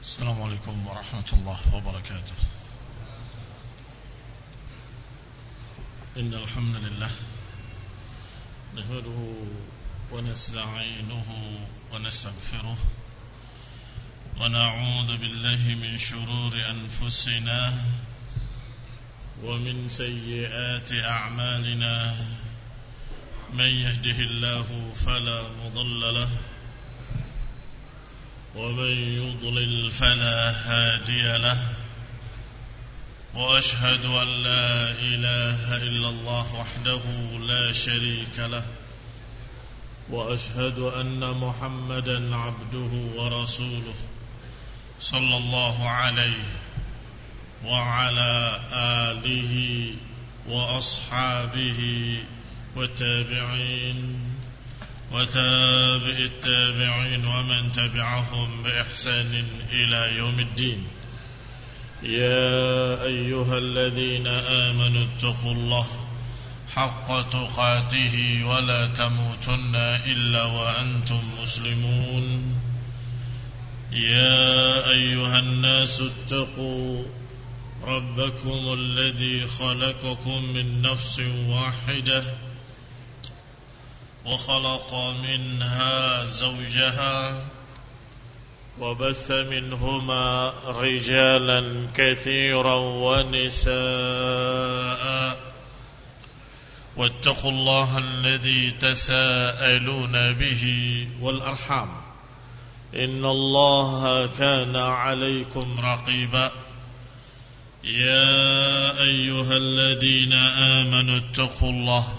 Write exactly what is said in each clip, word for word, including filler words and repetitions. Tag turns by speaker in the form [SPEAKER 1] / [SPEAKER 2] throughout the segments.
[SPEAKER 1] السلام عليكم ورحمة الله وبركاته. إن الحمد لله نحمده ونستعينه ونستغفره ونعوذ بالله من شرور أنفسنا ومن سيئات أعمالنا. من يهده الله فلا مضل له ومن يضلل فلا هادي له، وأشهد أن لا إله إلا الله وحده لا شريك له، وأشهد أن محمدا عبده ورسوله صلى الله عليه وعلى آله وأصحابه والتابعين وتابع التابعين ومن تبعهم بإحسان إلى يوم الدين. يا أيها الذين آمنوا اتقوا الله حق تقاته ولا تموتن إلا وأنتم مسلمون. يا أيها الناس اتقوا ربكم الذي خلقكم من نفس واحدة وخلق منها زوجها وبث منهما رجالا كثيرا ونساء، واتقوا الله الذي تساءلون به والأرحام إن الله كان عليكم رقيبا. يا أيها الذين آمنوا اتقوا الله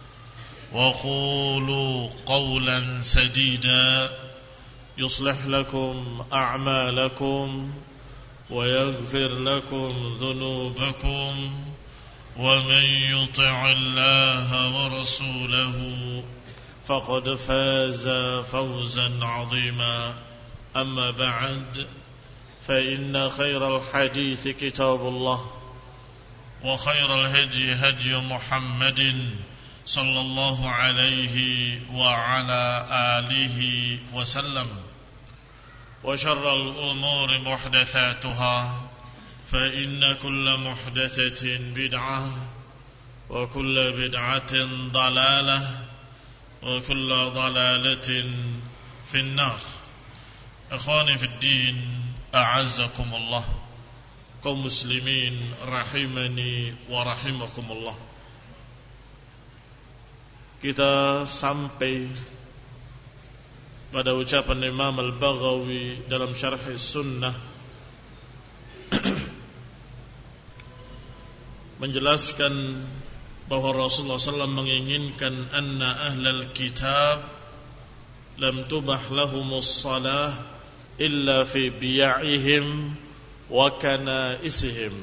[SPEAKER 1] وقولوا قولا سديدا يصلح لكم أعمالكم ويغفر لكم ذنوبكم، ومن يطع الله ورسوله فقد فاز فوزا عظيما. أما بعد، فإن خير الحديث كتاب الله، وخير الهدي هدي محمد صلى الله عليه وعلى آله وسلم، وشر الأمور محدثاتها، فإن كل محدثة بدعة وكل بدعة ضلالة وكل ضلالة في النار. إخواني في الدين، أعزكم الله، kaum muslimin rahimani wa rahimakumullah. Kita sampai pada ucapan Imam Al-Baghawi dalam Syarh Sunnah menjelaskan bahwa Rasulullah sallallahu alaihi wasallam menginginkan anna ahlal kitab lam tubah lahumus salah illa fi biya'ihim wa kana'isihim,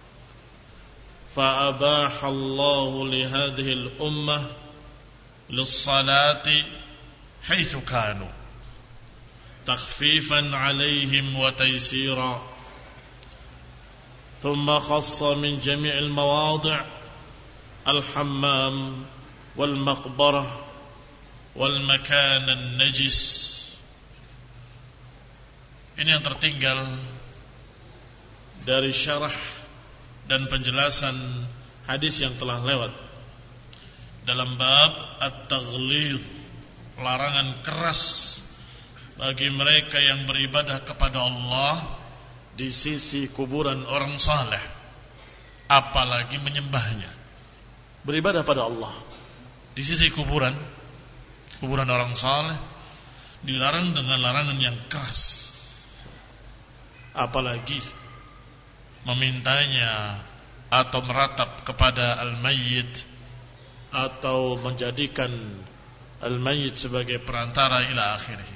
[SPEAKER 1] fa abaha Allahu li hadhihi al-ummah للصلاة حيث كانوا تخفيفا عليهم وتيسيرا، ثم خص من جميع المواضع الحمام والمقبرة والمكان النجس. Ini yang tertinggal dari syarah dan penjelasan hadis yang telah lewat dalam bab at-taghlidh, larangan keras bagi mereka yang beribadah kepada Allah di sisi kuburan orang saleh, apalagi menyembahnya. Beribadah pada Allah di sisi kuburan kuburan orang saleh dilarang dengan larangan yang keras, apalagi memintanya atau meratap kepada al-mayyit atau menjadikan al-mayyit sebagai perantara ila akhirih.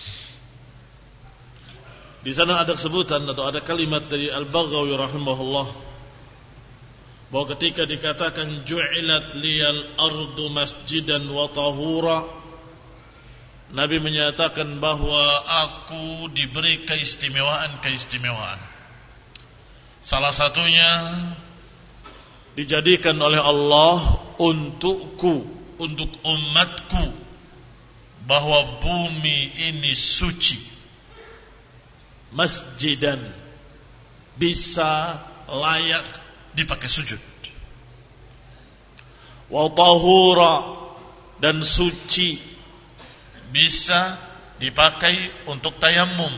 [SPEAKER 1] Di sana ada sebutan atau ada kalimat dari Al-Baghawi rahimahullah bahwa ketika dikatakan ju'ilat liyal ardu masjidan wa tahura, Nabi menyatakan bahwa aku diberi keistimewaan-keistimewaan. Salah satunya dijadikan oleh Allah untukku, untuk umatku, bahwa bumi ini suci. masjidan, bisa layak dipakai sujud. Wa tahura, dan suci, bisa dipakai untuk tayammum.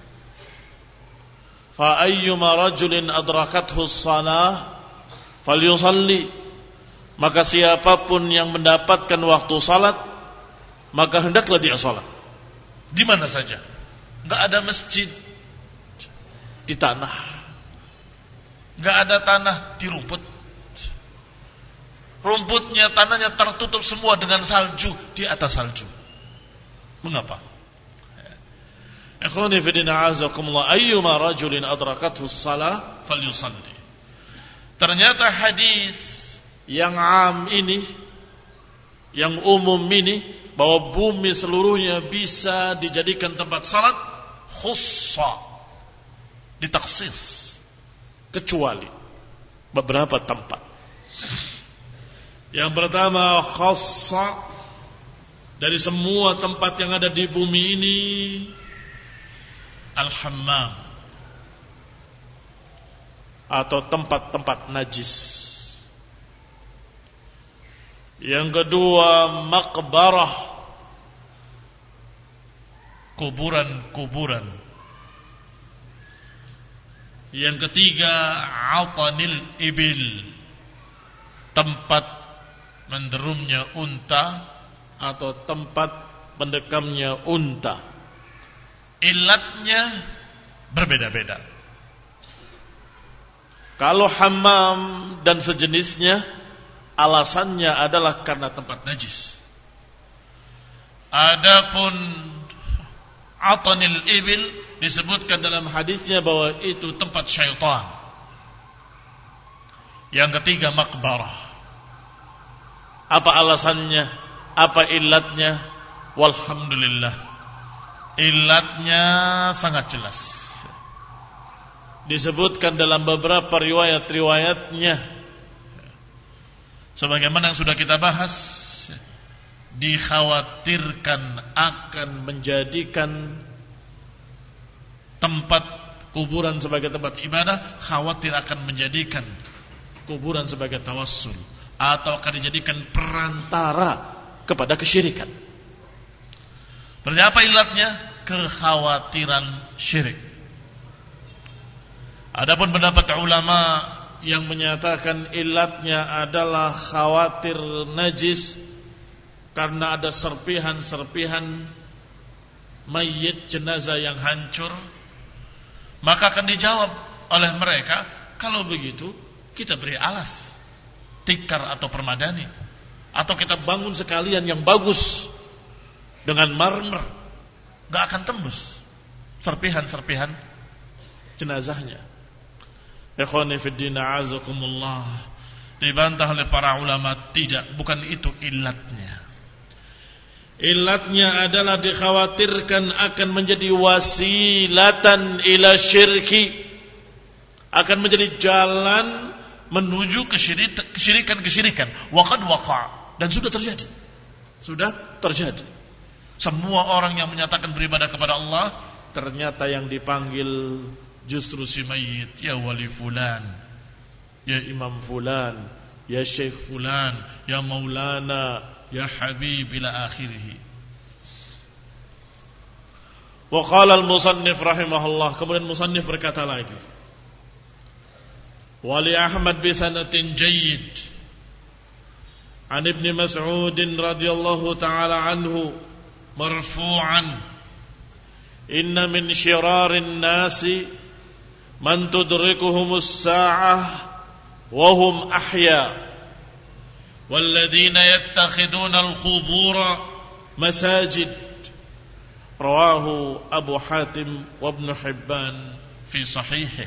[SPEAKER 1] Fa ayyuma rajulin adrakathu shalah falyusalli, maka siapapun yang mendapatkan waktu salat, maka hendaklah dia salat. Di mana saja. Enggak ada masjid di tanah, enggak ada tanah di rumput. Rumputnya, tanahnya tertutup semua dengan salju, di atas salju. Mengapa? Ikhwani fi din a'azakumullah, ayyuma rajulin adrakathu shalah falyusalli. Ternyata hadis yang am ini, yang umum ini, bahwa bumi seluruhnya bisa dijadikan tempat salat, khussa, ditaksis, kecuali beberapa tempat. Yang pertama, khassa, dari semua tempat yang ada di bumi ini, al-hammam, atau tempat-tempat najis. Yang kedua, maqbarah, kuburan-kuburan. Yang ketiga, atanil ibil, tempat menderumnya unta atau tempat mendekamnya unta. Ilatnya berbeda-beda. Kalau hammam dan sejenisnya, alasannya adalah karena tempat najis. Adapun atanil ibil, disebutkan dalam hadisnya bahwa itu tempat syaitan. Yang ketiga, maqbarah. Apa alasannya? Apa ilatnya? Walhamdulillah, ilatnya sangat jelas. Disebutkan dalam beberapa riwayat-riwayatnya, sebagaimana yang sudah kita bahas, dikhawatirkan akan menjadikan tempat kuburan sebagai tempat ibadah, khawatir akan menjadikan kuburan sebagai tawassul, atau akan dijadikan perantara kepada kesyirikan. Berarti apa ilatnya? Kekhawatiran syirik. Adapun pendapat ulama yang menyatakan ilatnya adalah khawatir najis karena ada serpihan-serpihan mayit jenazah yang hancur, maka akan dijawab oleh mereka, kalau begitu kita beri alas, tikar atau permadani, atau kita bangun sekalian yang bagus dengan marmer, gak akan tembus serpihan-serpihan jenazahnya. Ikhwani fiddin a'azakumullah, dibantah oleh para ulama, tidak, bukan itu ilatnya. Ilatnya adalah dikhawatirkan akan menjadi wasilatan ila syirki, akan menjadi jalan menuju kesyirikan-kesyirikan. Waqad waqa', dan sudah terjadi. Sudah terjadi. Semua orang yang menyatakan beribadah kepada Allah, ternyata yang dipanggil justru si mayit. Ya wali fulan, ya imam fulan, ya syekh fulan, ya maulana, ya habib, ila akhirih. Wa qala al-musannif rahimahullah, kemudian musannif berkata lagi, wali Ahmad bi sanatin jayyid an Ibn Mas'ud radhiyallahu ta'ala anhu marfu'an, inna min syirarin nasi man tudrikuhumus sa'ah wa hum ahya walladhina yattakhiduna al-qubura masajid. Rawahu Abu Hatim wa Ibn Hibban fi sahihih.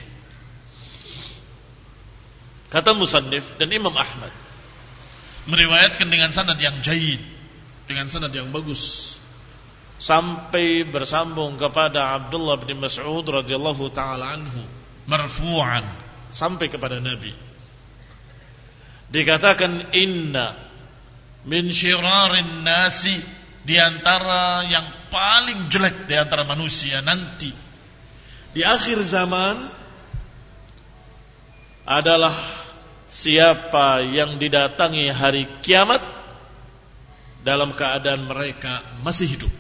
[SPEAKER 1] Kata musannif, dan Imam Ahmad meriwayatkan dengan sanad yang jayyid, dengan sanad yang bagus, sampai bersambung kepada Abdullah bin Mas'ud radhiyallahu ta'ala anhu marfu'an, sampai kepada Nabi. Dikatakan, inna min syirarin nasi, di antara yang paling jelek di antara manusia nanti, di akhir zaman adalah siapa yang didatangi hari kiamat dalam keadaan mereka masih hidup,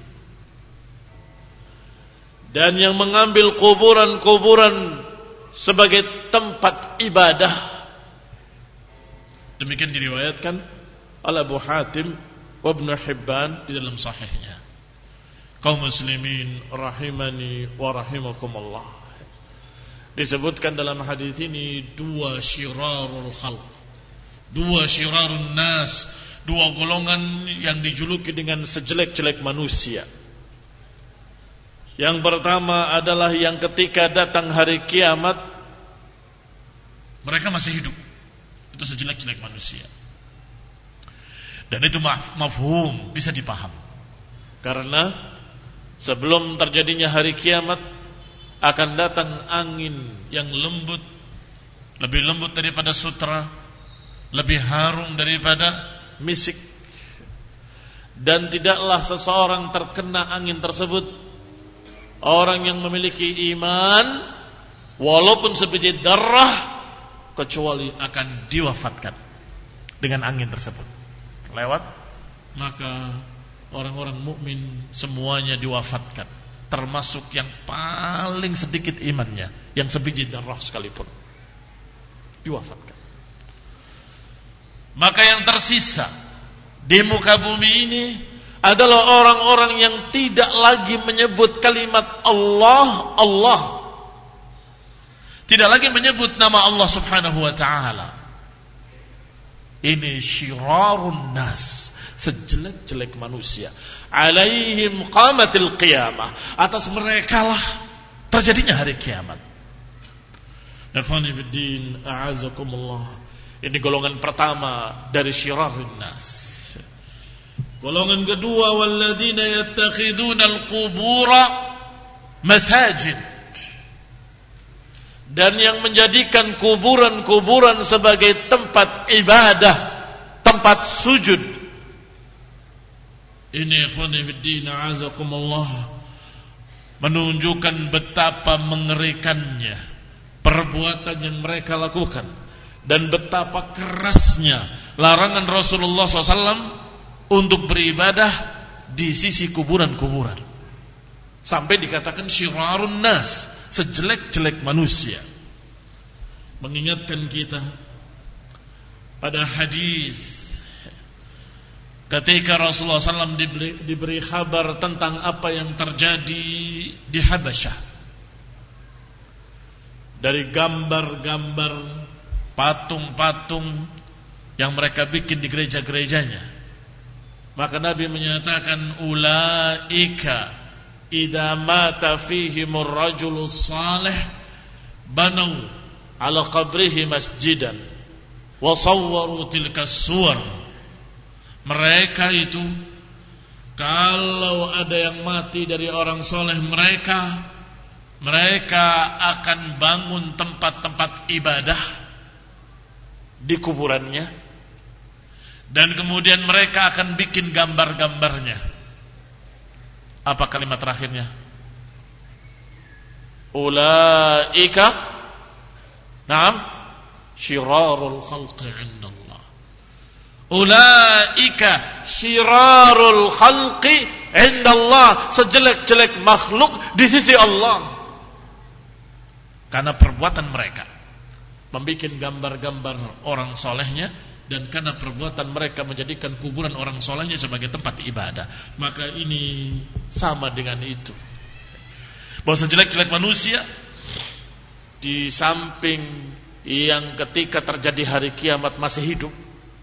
[SPEAKER 1] dan yang mengambil kuburan-kuburan sebagai tempat ibadah. Demikian diriwayatkan oleh Abu Hatim wa Ibnu Hibban di dalam sahihnya. Kaum muslimin rahimani wa rahimakumullah, disebutkan dalam hadis ini dua syirarul khalq, dua syirarun nas, dua golongan yang dijuluki dengan sejelek-jelek manusia. Yang pertama adalah yang ketika datang hari kiamat mereka masih hidup. Itu sejelek-jelek manusia. Dan itu maf- mafhum, bisa dipaham. Karena sebelum terjadinya hari kiamat akan datang angin yang lembut, lebih lembut daripada sutra, lebih harum daripada misik. Dan tidaklah seseorang terkena angin tersebut, orang yang memiliki iman walaupun sebiji darah, kecuali akan diwafatkan dengan angin tersebut lewat. Maka orang-orang mukmin semuanya diwafatkan, termasuk yang paling sedikit imannya, yang sebiji darah sekalipun diwafatkan. Maka yang tersisa di muka bumi ini adalah orang-orang yang tidak lagi menyebut kalimat Allah, Allah, tidak lagi menyebut nama Allah subhanahu wa ta'ala. Ini syirarun nas, sejelek-jelek manusia. Alaihim qamatil qiyamah, atas mereka lah terjadinya hari kiamat. Nafani fiddin, a'azakumullah. Ini golongan pertama dari syirarun nas. Golongan kedua, walladzina yattakhiduna al-qubura masajid, dan yang menjadikan kuburan-kuburan sebagai tempat ibadah, tempat sujud. Ini ikhwani fiddin, a'azakumullah, menunjukkan betapa mengerikannya perbuatan yang mereka lakukan, dan betapa kerasnya larangan Rasulullah shallallahu alaihi wasallam untuk beribadah di sisi kuburan-kuburan. Sampai dikatakan syirarun nas, sejelek-jelek manusia. Mengingatkan kita pada hadis ketika Rasulullah shallallahu alaihi wasallam diberi, diberi kabar tentang apa yang terjadi di Habasyah, dari gambar-gambar patung-patung yang mereka bikin di gereja-gerejanya. Maka Nabi menyatakan, ulaika idza mata fihimur rajulus salih banau ala qabrihi masjidan wa sawwaru tilkas suwar. Mereka itu kalau ada yang mati dari orang soleh mereka, mereka akan bangun tempat-tempat ibadah di kuburannya, dan kemudian mereka akan bikin gambar-gambarnya. Apa kalimat terakhirnya? Ulaika na'am syirarul khalqi 'indallah. Ulaika syirarul khalqi 'indallah, sejelek-jelek makhluk di sisi Allah. Karena perbuatan mereka membikin gambar-gambar orang solehnya, dan karena perbuatan mereka menjadikan kuburan orang solehnya sebagai tempat ibadah. Maka ini sama dengan itu, bahwa sejelek-jelek manusia, di samping yang ketika terjadi hari kiamat masih hidup,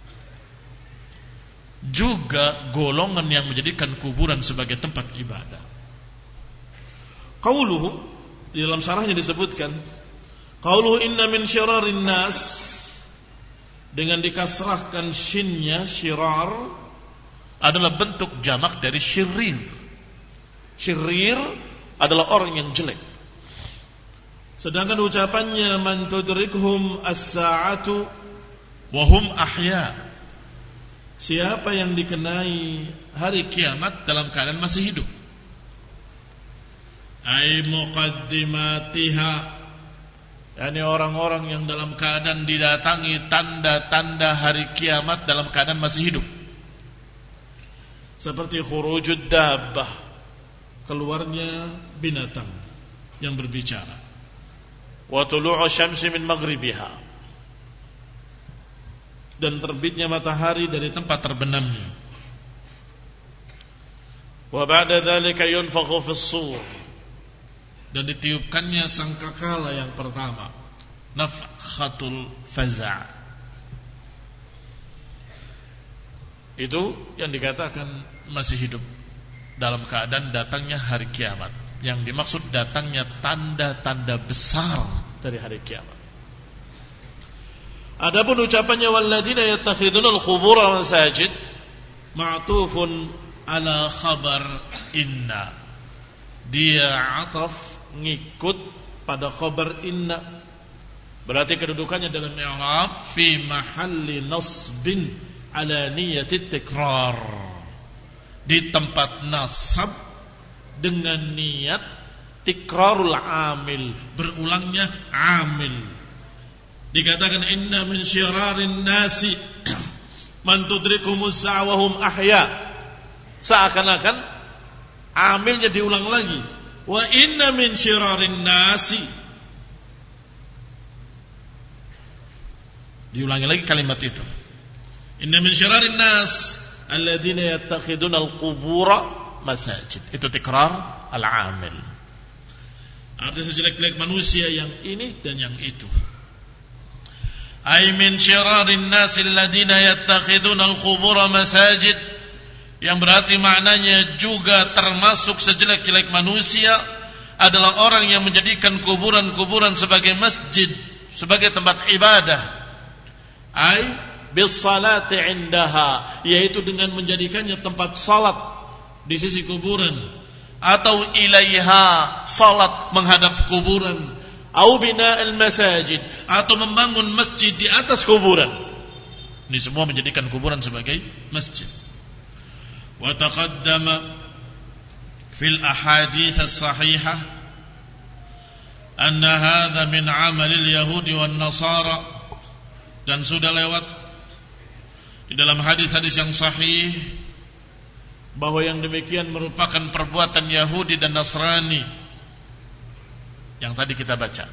[SPEAKER 1] juga golongan yang menjadikan kuburan sebagai tempat ibadah. Qauluhu, di dalam syarahnya disebutkan, qauluhu inna min syirarin nas, dengan dikasrahkan shinnya, syirar adalah bentuk jamak dari syirir. Syirir adalah orang yang jelek. Sedangkan ucapannya man tudrikhum as-sa'atu wa hum ahya, siapa yang dikenai hari kiamat dalam keadaan masih hidup. ay muqaddimatiha, yakni orang-orang yang dalam keadaan didatangi tanda-tanda hari kiamat dalam keadaan masih hidup, seperti khurujud dabbah, keluarnya binatang yang berbicara, wa tulu'u syamsi min maghribiha, dan terbitnya matahari dari tempat terbenamnya, wa ba'da dzalika yunfakhu fis sur, dan ditiupkannya sangkakala yang pertama, nafkhatul faza'. Itu yang dikatakan masih hidup dalam keadaan datangnya hari kiamat. Yang dimaksud datangnya tanda-tanda besar dari hari kiamat. Adapun ucapannya walladzina yattakhidunal qubura masajid, ma'tufun ala khabar inna, dia ataf ngikut pada khabar inna, berarti kedudukannya dalam i'rab fi mahalli nasbin ala niyatit tikrar, di tempat nasab dengan niat tikrarul amil, berulangnya amil. Dikatakan inna min syirarin nasi man tudrikumus sa'a wa hum ahya, seakan-akan amilnya diulang lagi, wa inna min syirarin nasi, diulangi lagi kalimat itu, inna min syirarin nas alladzina yattakhiduna al-qubura masajid. Itu tikrar al-amil, artinya sejelek-jelek manusia yang ini dan yang itu. Ay min syirarin nas alladzina yattakhiduna al-qubura masajid, yang berarti maknanya juga termasuk sejelek-jelek manusia adalah orang yang menjadikan kuburan-kuburan sebagai masjid, sebagai tempat ibadah. Ay bis-salati indaha, yaitu dengan menjadikannya tempat salat di sisi kuburan, atau ilaiha, salat menghadap kuburan, au bina'al masajid, atau membangun masjid di atas kuburan. Ini semua menjadikan kuburan sebagai masjid. Wa taqaddama fil ahadits as-sahihah anna hadha min 'amalil yahudi wan nasara, dan sudah lewat di dalam hadis-hadis yang sahih bahwa yang demikian merupakan perbuatan Yahudi dan Nasrani yang tadi kita baca.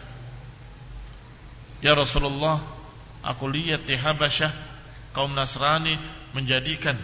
[SPEAKER 1] Ya Rasulullah, aku lihat di Habasyah kaum Nasrani menjadikan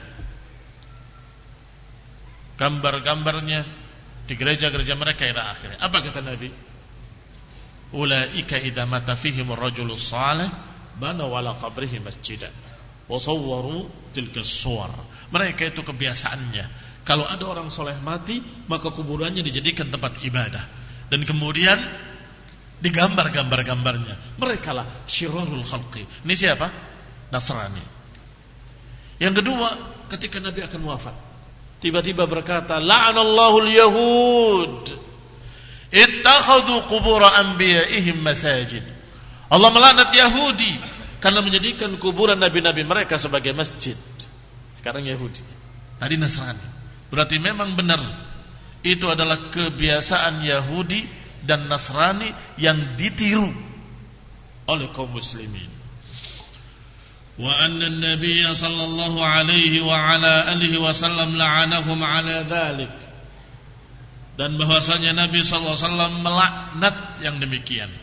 [SPEAKER 1] gambar-gambarnya di gereja-gereja mereka ila akhirnya. Apa kata Nabi? Ulaika idza mata fihim ar-rajulus salih banaw ala qabrihi masjidan wa sawwaru tilka as-suwar. Mereka itu kebiasaannya, kalau ada orang soleh mati, maka kuburannya dijadikan tempat ibadah, dan kemudian digambar gambar-gambarnya. Mereka lah syirarul khalqi. Ini siapa? Nasrani. Yang kedua, ketika Nabi akan wafat, tiba-tiba berkata, la'anallahu al-yahud ittakhadhu qubur anbiya'ihim masajid. Allah melaknat Yahudi karena menjadikan kuburan nabi-nabi mereka sebagai masjid. Sekarang Yahudi, tadi Nasrani. Berarti memang benar itu adalah kebiasaan Yahudi dan Nasrani yang ditiru oleh kaum muslimin. Wa anna an-nabiy sallallahu alaihi wa ala alihi wasallam la'anahum ala dhalik, dan bahwasanya Nabi sallallahu alaihi wasallam melaknat yang demikian.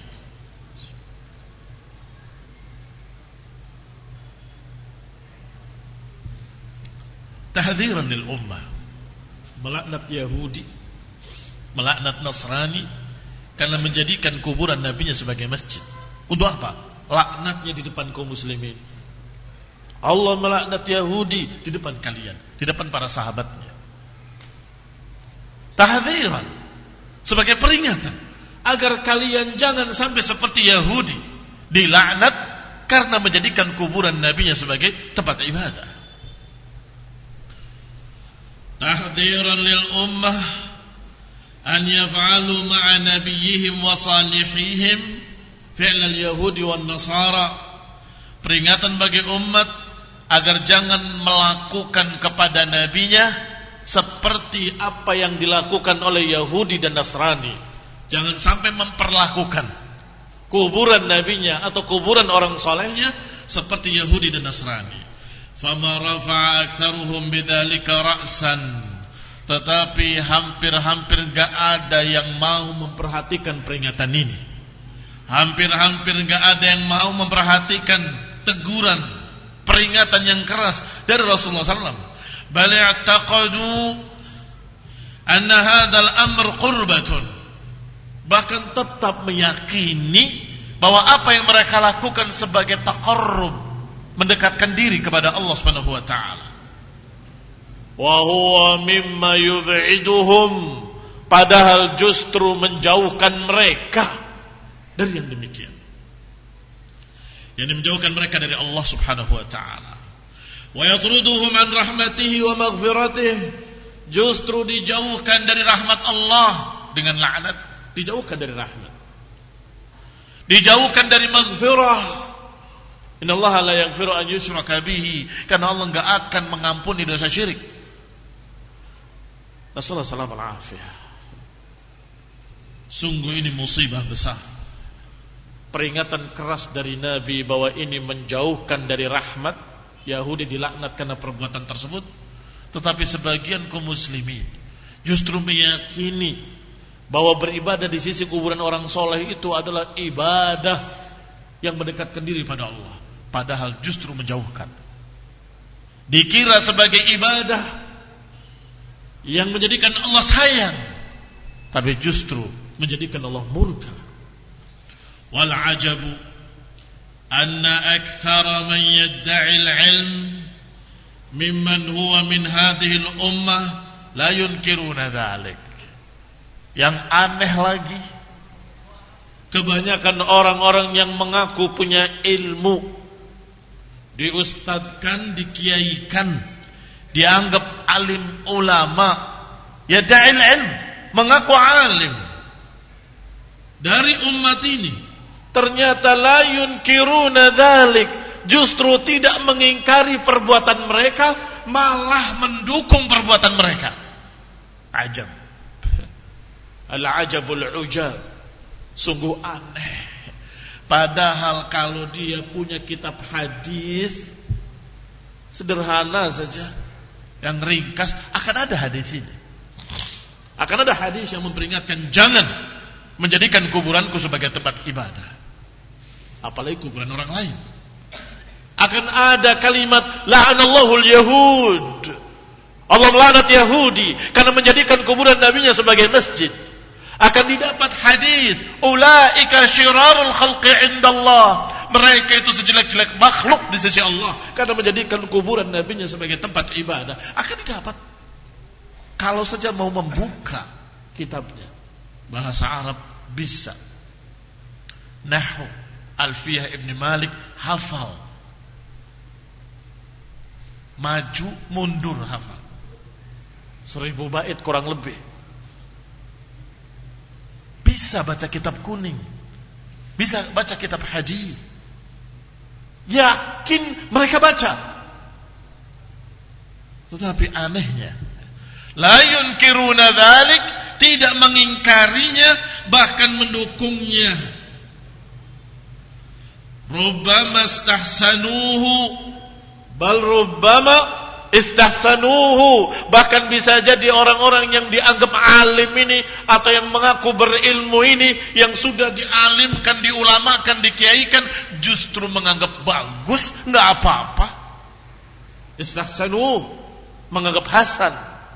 [SPEAKER 1] Tahdhiran lil ummah, melaknat Yahudi, melaknat Nasrani karena menjadikan kuburan nabinya sebagai masjid. Untuk apa? Laknatnya di depan kaum muslimin. Allah melaknat Yahudi di depan kalian, di depan para sahabatnya. Tahdhiran, sebagai peringatan agar kalian jangan sampai seperti Yahudi, dilaknat karena menjadikan kuburan nabinya sebagai tempat ibadah. Tahdhiran lil ummah an yaf'alu ma'a nabiyihim wa salihihim fi'l al-yahudi wan nasara. Peringatan bagi umat agar jangan melakukan kepada nabinya seperti apa yang dilakukan oleh Yahudi dan Nasrani. Jangan sampai memperlakukan kuburan nabinya atau kuburan orang solehnya seperti Yahudi dan Nasrani. Fama rafa'a aktsaruhum bidzalika ra'san. Tetapi hampir-hampir gak ada yang mau memperhatikan peringatan ini. Hampir-hampir gak ada yang mau memperhatikan teguran, peringatan yang keras dari Rasulullah sallallahu alaihi wasallam. Bal i'taqadu anna hadzal amr qurbatun. Bahkan tetap meyakini bahwa apa yang mereka lakukan sebagai taqarrub, mendekatkan diri kepada Allah Subhanahu wa taala. Wa huwa mimma yub'iduhum, padahal justru menjauhkan mereka dari yang demikian. Yang menjauhkan mereka dari Allah Subhanahu wa taala. Wa yatruduhum an rahmatihi wa maghfiratih, justru dijauhkan dari rahmat Allah dengan laknat, dijauhkan dari rahmat. Dijauhkan dari maghfirah. Innallaha la yaghfiru an yushraka bihi, karena Allah enggak akan mengampuni dosa syirik. Nasallallahu alaihi wasallam. Sungguh ini musibah besar. Peringatan keras dari Nabi bahwa ini menjauhkan dari rahmat. Yahudi dilaknat karena perbuatan tersebut. Tetapi sebagian kaum muslimin justru meyakini bahwa beribadah di sisi kuburan orang soleh itu adalah ibadah yang mendekatkan diri pada Allah, padahal justru menjauhkan. Dikira sebagai ibadah yang menjadikan Allah sayang, tapi justru menjadikan Allah murka. Wal ajabu anna aktsara man yad'i al-'ilm mimman huwa min hadhihi al-ummah la yunkiruna dzalik. Yang aneh lagi, kebanyakan orang-orang yang mengaku punya ilmu, diustadkan, dikiaikan, dianggap alim ulama, ya da'il ilm, mengaku alim dari umat ini, ternyata la yunkiruna dzalik, justru tidak mengingkari perbuatan mereka, malah mendukung perbuatan mereka. Ajab. Al-ajabul ujab. Sungguh aneh. Padahal kalau dia punya kitab hadis sederhana saja, yang ringkas, akan ada hadis ini. Akan ada hadis yang memperingatkan jangan menjadikan kuburanku sebagai tempat ibadah, apalagi kuburan orang lain. Akan ada kalimat la'anallahu al-yahud, Allah melaknat Yahudi karena menjadikan kuburan nabinya sebagai masjid. Akan didapat hadis ulaika syirarul khalqi indallah, mereka itu sejelek-jelek makhluk di sisi Allah karena menjadikan kuburan nabinya sebagai tempat ibadah. Akan didapat kalau saja mau membuka kitabnya, bahasa Arab bisa, nahwu Alfiyah Ibn Malik hafal, maju mundur hafal, seribu bait kurang lebih. Bisa baca kitab kuning, bisa baca kitab hadis, yakin mereka baca. Tetapi anehnya, la yunkiruna dzalik, tidak mengingkarinya, bahkan mendukungnya. Rubbama istahsanuhu, bal rubbama istahsanuhu, bahkan bisa jadi orang-orang yang dianggap alim ini atau yang mengaku berilmu ini, yang sudah dialimkan, diulamakan, dikiaikan, justru menganggap bagus, enggak apa-apa. Istahsanuhu, menganggap hasan.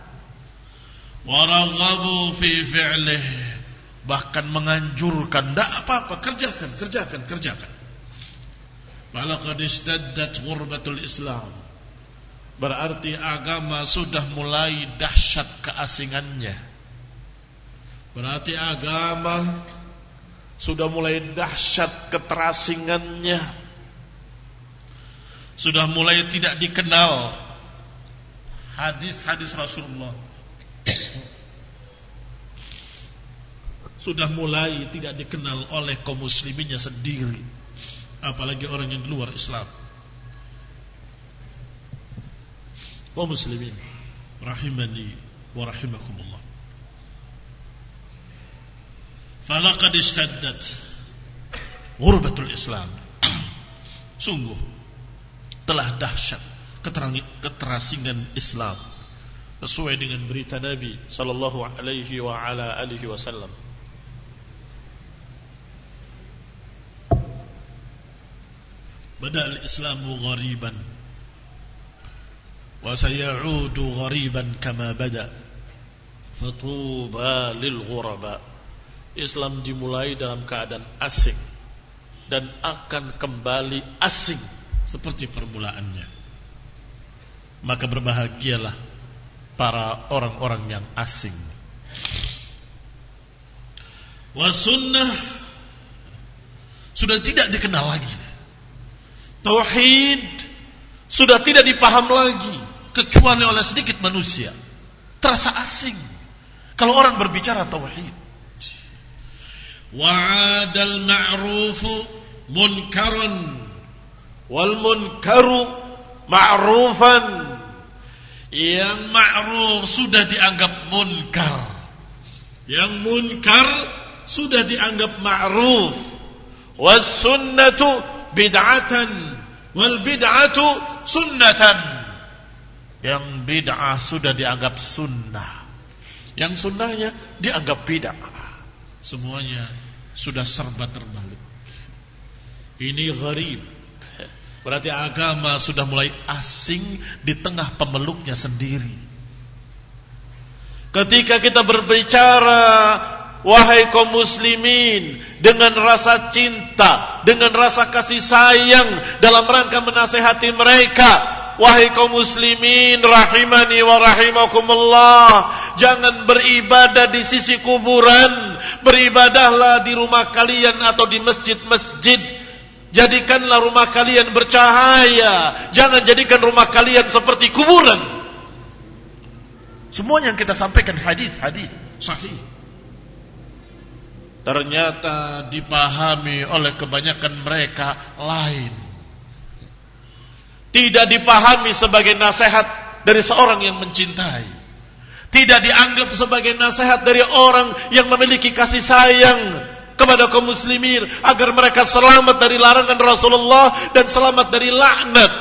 [SPEAKER 1] Waraghabu fi fi'lih, bahkan menganjurkan, enggak apa-apa, kerjakan, kerjakan, kerjakan. Walaqad istaddat ghurbatul Islam, berarti agama sudah mulai dahsyat keasingannya. Berarti agama sudah mulai dahsyat keterasingannya. Sudah mulai tidak dikenal hadis-hadis Rasulullah. Sudah mulai tidak dikenal oleh kaum musliminnya sendiri, apalagi orang yang di luar Islam. Kaum muslimin rahimani wa rahimakumullah. Falaqad istaddat ghurbatul Islam. Sungguh telah dahsyat keterasingan Islam sesuai dengan berita Nabi sallallahu alaihi wa ala alihi wasallam. Bada al-Islamu ghariban wa sayaudu ghariban kama bada fatuba lil ghuraba. Islam dimulai dalam keadaan asing dan akan kembali asing seperti permulaannya. Maka berbahagialah para orang-orang yang asing. Wa sunnah sudah tidak dikenal lagi. Tauhid sudah tidak dipaham lagi kecuali oleh sedikit manusia. Terasa asing kalau orang berbicara tauhid. Wa'adal ma'rufu munkaran wal munkaru ma'rufan. Yang ma'ruf sudah dianggap munkar, yang munkar sudah dianggap ma'ruf. Was sunnatu bid'atan wal bid'atu sunnatan. Yang bid'ah sudah dianggap sunnah, yang sunnahnya dianggap bid'ah. Semuanya sudah serba terbalik. Ini gharib. Berarti agama sudah mulai asing di tengah pemeluknya sendiri. Ketika kita berbicara, wahai kaum muslimin, dengan rasa cinta, dengan rasa kasih sayang, dalam rangka menasehati mereka, wahai kaum muslimin rahimani wa rahimakumullah, jangan beribadah di sisi kuburan, beribadahlah di rumah kalian atau di masjid-masjid. Jadikanlah rumah kalian bercahaya, jangan jadikan rumah kalian seperti kuburan. Semua yang kita sampaikan hadis-hadis sahih. Ternyata dipahami oleh kebanyakan mereka lain. Tidak dipahami sebagai nasihat dari seorang yang mencintai. Tidak dianggap sebagai nasihat dari orang yang memiliki kasih sayang kepada kaum muslimin agar mereka selamat dari larangan Rasulullah dan selamat dari laknat.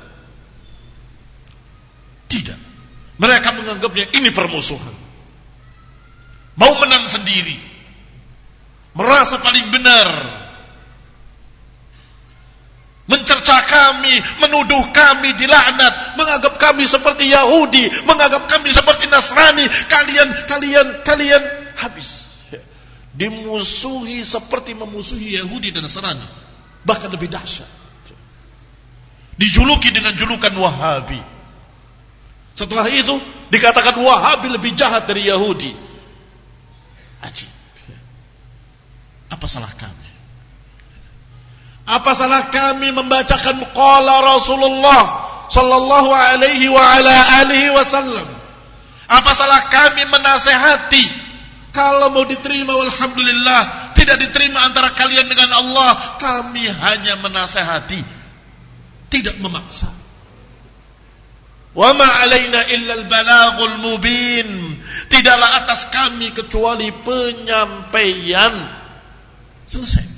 [SPEAKER 1] Tidak. Mereka menganggapnya ini permusuhan. Mau menang sendiri. Merasa paling benar. Mencerca kami, menuduh kami dilaknat, menganggap kami seperti Yahudi, menganggap kami seperti Nasrani. Kalian, kalian, kalian habis. Dimusuhi seperti memusuhi Yahudi dan Nasrani, bahkan lebih dahsyat. Dijuluki dengan julukan Wahabi. Setelah itu dikatakan Wahabi lebih jahat dari Yahudi. Ajib. Apa salah kami? Apa salah kami membacakan qala Rasulullah sallallahu alaihi wa ala alihi wasallam? Apa salah kami menasehati? Kalau mau diterima walhamdulillah, tidak diterima antara kalian dengan Allah, kami hanya menasehati, tidak memaksa. Wa ma alaina illa al-balaghul mubin. Tidaklah atas kami kecuali penyampaian. Selesai.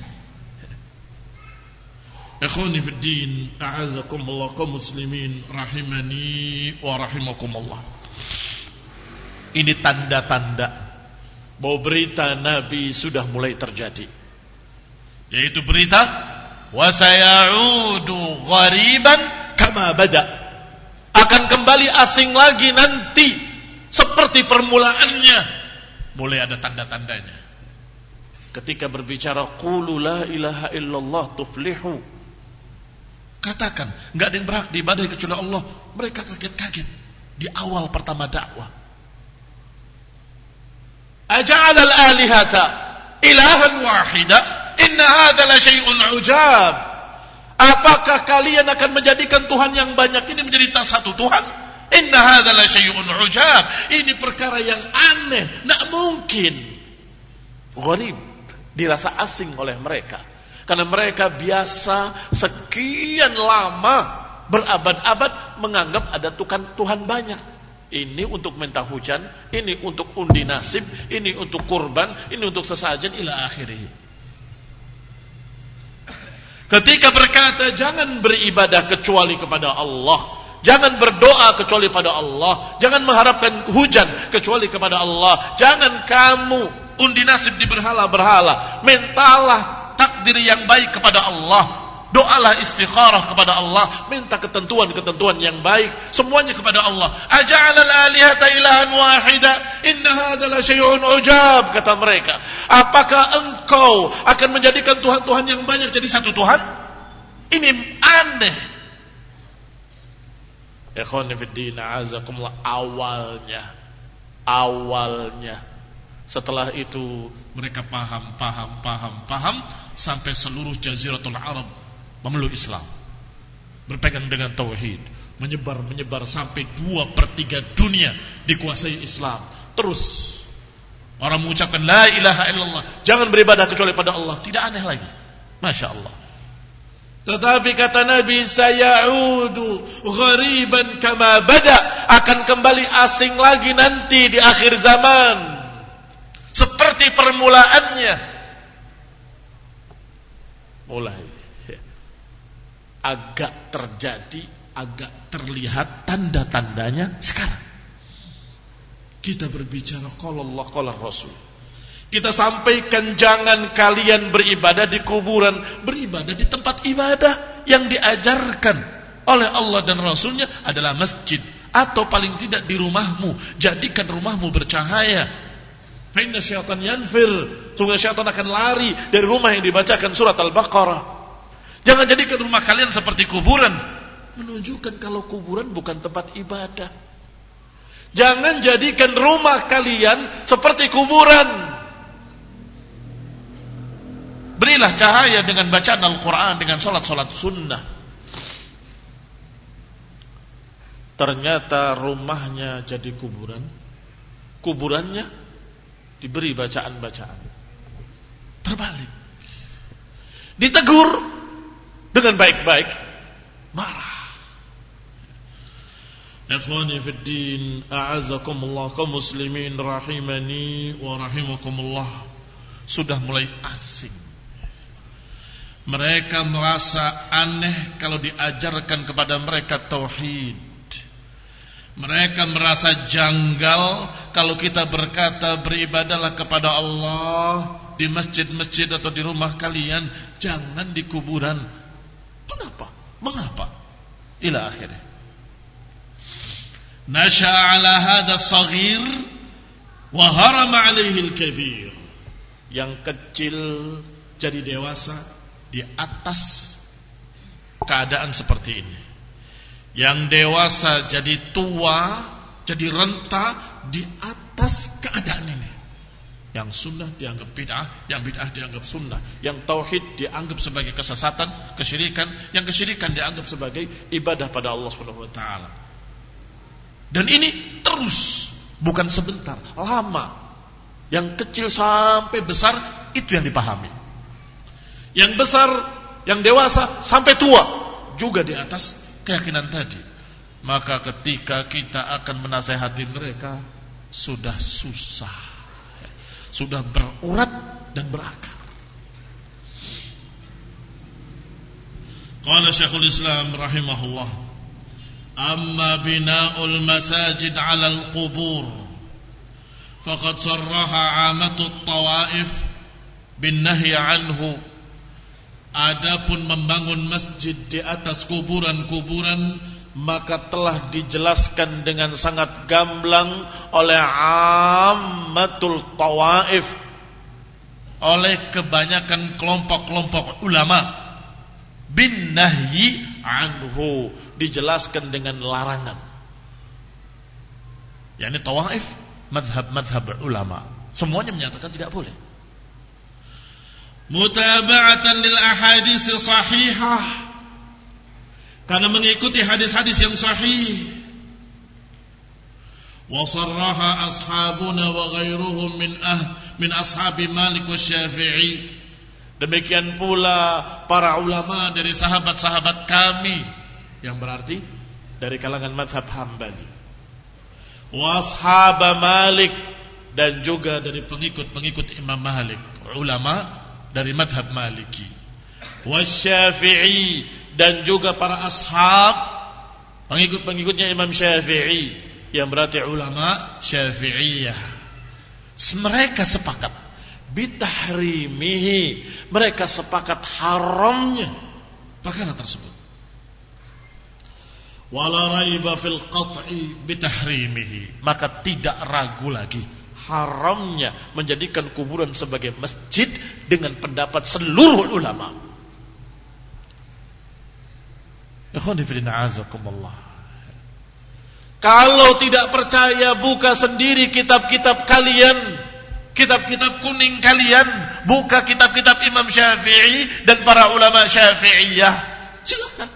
[SPEAKER 1] Ikhwani fid din, a'azzakumullah kaum muslimin rahimani wa rahimakumullah. Ini tanda-tanda bahwa berita Nabi sudah mulai terjadi, yaitu berita wa sayaudu ghariban kama bada, akan kembali asing lagi nanti seperti permulaannya. Mulai ada tanda-tandanya. Ketika berbicara qulu la ilaha illallah tuflihu, katakan enggak ada yang berhak diibadahi kecuali Allah, mereka kaget-kaget di awal pertama dakwah. Aja'al al-alihata ilahan wahida inna hadha la syai'un ujab. Apakah kalian akan menjadikan Tuhan yang banyak ini menjadi satu Tuhan? Inna hadha la syai'un ujab. Ini perkara yang aneh, tak mungkin. Gharib, dirasa asing oleh mereka, karena mereka biasa sekian lama berabad-abad menganggap ada Tuhan Tuhan banyak.
[SPEAKER 2] Ini untuk minta hujan, ini untuk undi nasib, ini untuk kurban, ini untuk sesajen ila akhirih. Ketika berkata jangan beribadah kecuali kepada Allah, jangan berdoa kecuali pada Allah, jangan mengharapkan hujan kecuali kepada Allah, jangan kamu undi nasib di berhala-berhala, mintalah takdir yang baik kepada Allah, doalah istikharah kepada Allah, minta ketentuan-ketentuan yang baik, semuanya kepada Allah. Aja'alal alihata ilahan wahida inna hadza la syai'un ujab, kata mereka. Apakah engkau akan menjadikan Tuhan-Tuhan yang banyak jadi satu Tuhan? Ini aneh. Ikhwani fid din, a'azakumullah. Awalnya Awalnya Setelah itu mereka paham, paham, paham, paham sampai seluruh Jaziratul Arab memeluk Islam, berpegang dengan tauhid, menyebar, menyebar sampai dua per tiga dunia dikuasai Islam. Terus orang mengucapkan la ilaha illallah, jangan beribadah kecuali pada Allah. Tidak aneh lagi, Masya Allah. Tetapi kata Nabi, sayaudu ghariban kama bada, akan kembali asing lagi nanti di akhir zaman, seperti permulaannya. Mulai agak terjadi, agak terlihat tanda-tandanya sekarang. Kita berbicara qala Allah qala Rasul, kita sampaikan jangan kalian beribadah di kuburan, beribadah di tempat ibadah yang diajarkan oleh Allah dan Rasulnya adalah masjid, atau paling tidak di rumahmu. Jadikan rumahmu bercahaya. Fa inna syaitan yanfir, sungguh syaitan akan lari dari rumah yang dibacakan surat Al-Baqarah. Jangan jadikan rumah kalian seperti kuburan, menunjukkan kalau kuburan bukan tempat ibadah. Jangan jadikan rumah kalian seperti kuburan. Berilah cahaya dengan bacaan Al-Quran, dengan sholat-sholat sunnah. Ternyata rumahnya jadi kuburan, kuburannya diberi bacaan-bacaan. Terbalik, ditegur dengan baik-baik, marah. Ikhwani fid din, a'azakumullah, kaum muslimin rahimani wa rahimakumullah. Sudah mulai asing. Mereka merasa aneh kalau diajarkan kepada mereka tauhid. Mereka merasa janggal kalau kita berkata beribadahlah kepada Allah di masjid-masjid atau di rumah kalian, jangan di kuburan. Kenapa? Mengapa? Ila akhirnya. Nasha'a ala hadha saghir wa harama alaihi al-kabir. Yang kecil jadi dewasa di atas keadaan seperti ini. Yang dewasa jadi tua, jadi renta di atas keadaan ini. Yang sunnah dianggap bid'ah, yang bid'ah dianggap sunnah, yang tauhid dianggap sebagai kesesatan, kesyirikan, yang kesyirikan dianggap sebagai ibadah pada Allah Subhanahu wa taala. Dan ini terus, bukan sebentar, lama. Yang kecil sampai besar itu yang dipahami. Yang besar, yang dewasa sampai tua juga di atas keyakinan tadi. Maka ketika kita akan menasehati mereka, sudah susah, sudah berurat dan berakar. Qala Syekhul Islam rahimahullah, amma bina'ul masajid 'ala al-qubur faqad sarraha 'amatu at-tawaif bin nahyi 'anhu. Adapun membangun masjid di atas kuburan-kuburan, maka telah dijelaskan dengan sangat gamblang oleh ammatul tawaif, oleh kebanyakan kelompok-kelompok ulama, bin nahyi anhu, dijelaskan dengan larangan. yakni tawaif, madhab-madhab ulama, semuanya menyatakan tidak boleh. Mutaba'atan lil ahadits sahihah, karena mengikuti hadis-hadis yang sahih. Wa sarraha ashabuna wa ghairuhum min ah min ashabi Malik wa Syafi'i. Demikian pula para ulama dari sahabat-sahabat kami, yang berarti dari kalangan mazhab Hambali. wa ashab Malik, dan juga dari pengikut-pengikut Imam Malik, ulama dari madhab Maliki, wasyafi'i, dan juga para ashab pengikut-pengikutnya Imam Syafi'i, yang berarti ulama Syafi'iyah. Mereka sepakat bitahrimihi, mereka sepakat haramnya perkara tersebut. Wala raiba fil qat'i bitahrimihi, maka tidak ragu lagi haramnya menjadikan kuburan sebagai masjid dengan pendapat seluruh ulama. Ikhwani fillah azakumullah. Kalau tidak percaya, buka sendiri kitab-kitab kalian, kitab-kitab kuning kalian, buka kitab-kitab Imam Syafi'i dan para ulama Syafi'iyah. Silakan.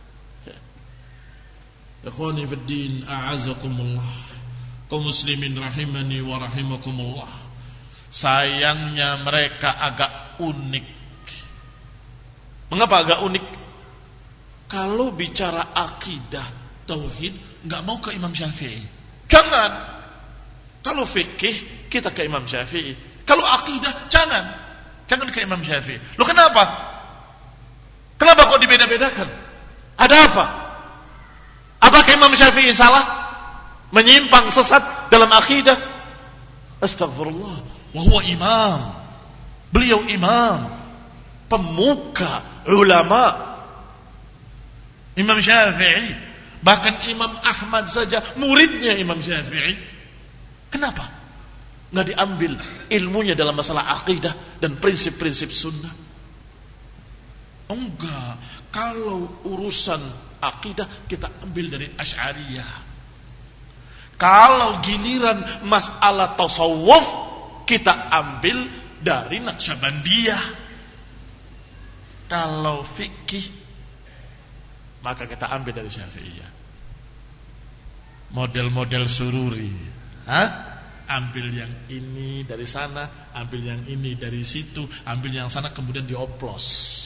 [SPEAKER 2] Ikhwani fiddin a'azakumullah, kaum muslimin rahimani wa rahimakumullah. Sayangnya mereka agak unik. Mengapa agak unik? Kalau bicara akidah, tauhid, enggak mau ke Imam Syafi'i. Jangan. Kalau fikih, kita ke Imam Syafi'i. Kalau akidah, jangan. Jangan ke Imam Syafi'i. Loh kenapa? Kenapa kok dibeda-bedakan? Ada apa? Apakah Imam Syafi'i salah? Menyimpang, sesat dalam akidah? Astagfirullah. Wahuwa imam. Beliau imam, pemuka, ulama. Imam Syafi'i, bahkan Imam Ahmad saja muridnya Imam Syafi'i. Kenapa nggak diambil ilmunya dalam masalah akidah dan prinsip-prinsip sunnah? Enggak. Kalau urusan akidah kita ambil dari Asy'ariyah. Kalau giliran masalah tasawuf kita ambil dari Naqsyabandiyah. Kalau fikih maka kita ambil dari Syafi'iyah. Model-model sururi, hah? Ambil yang ini dari sana, ambil yang ini dari situ, ambil yang sana, kemudian dioplos.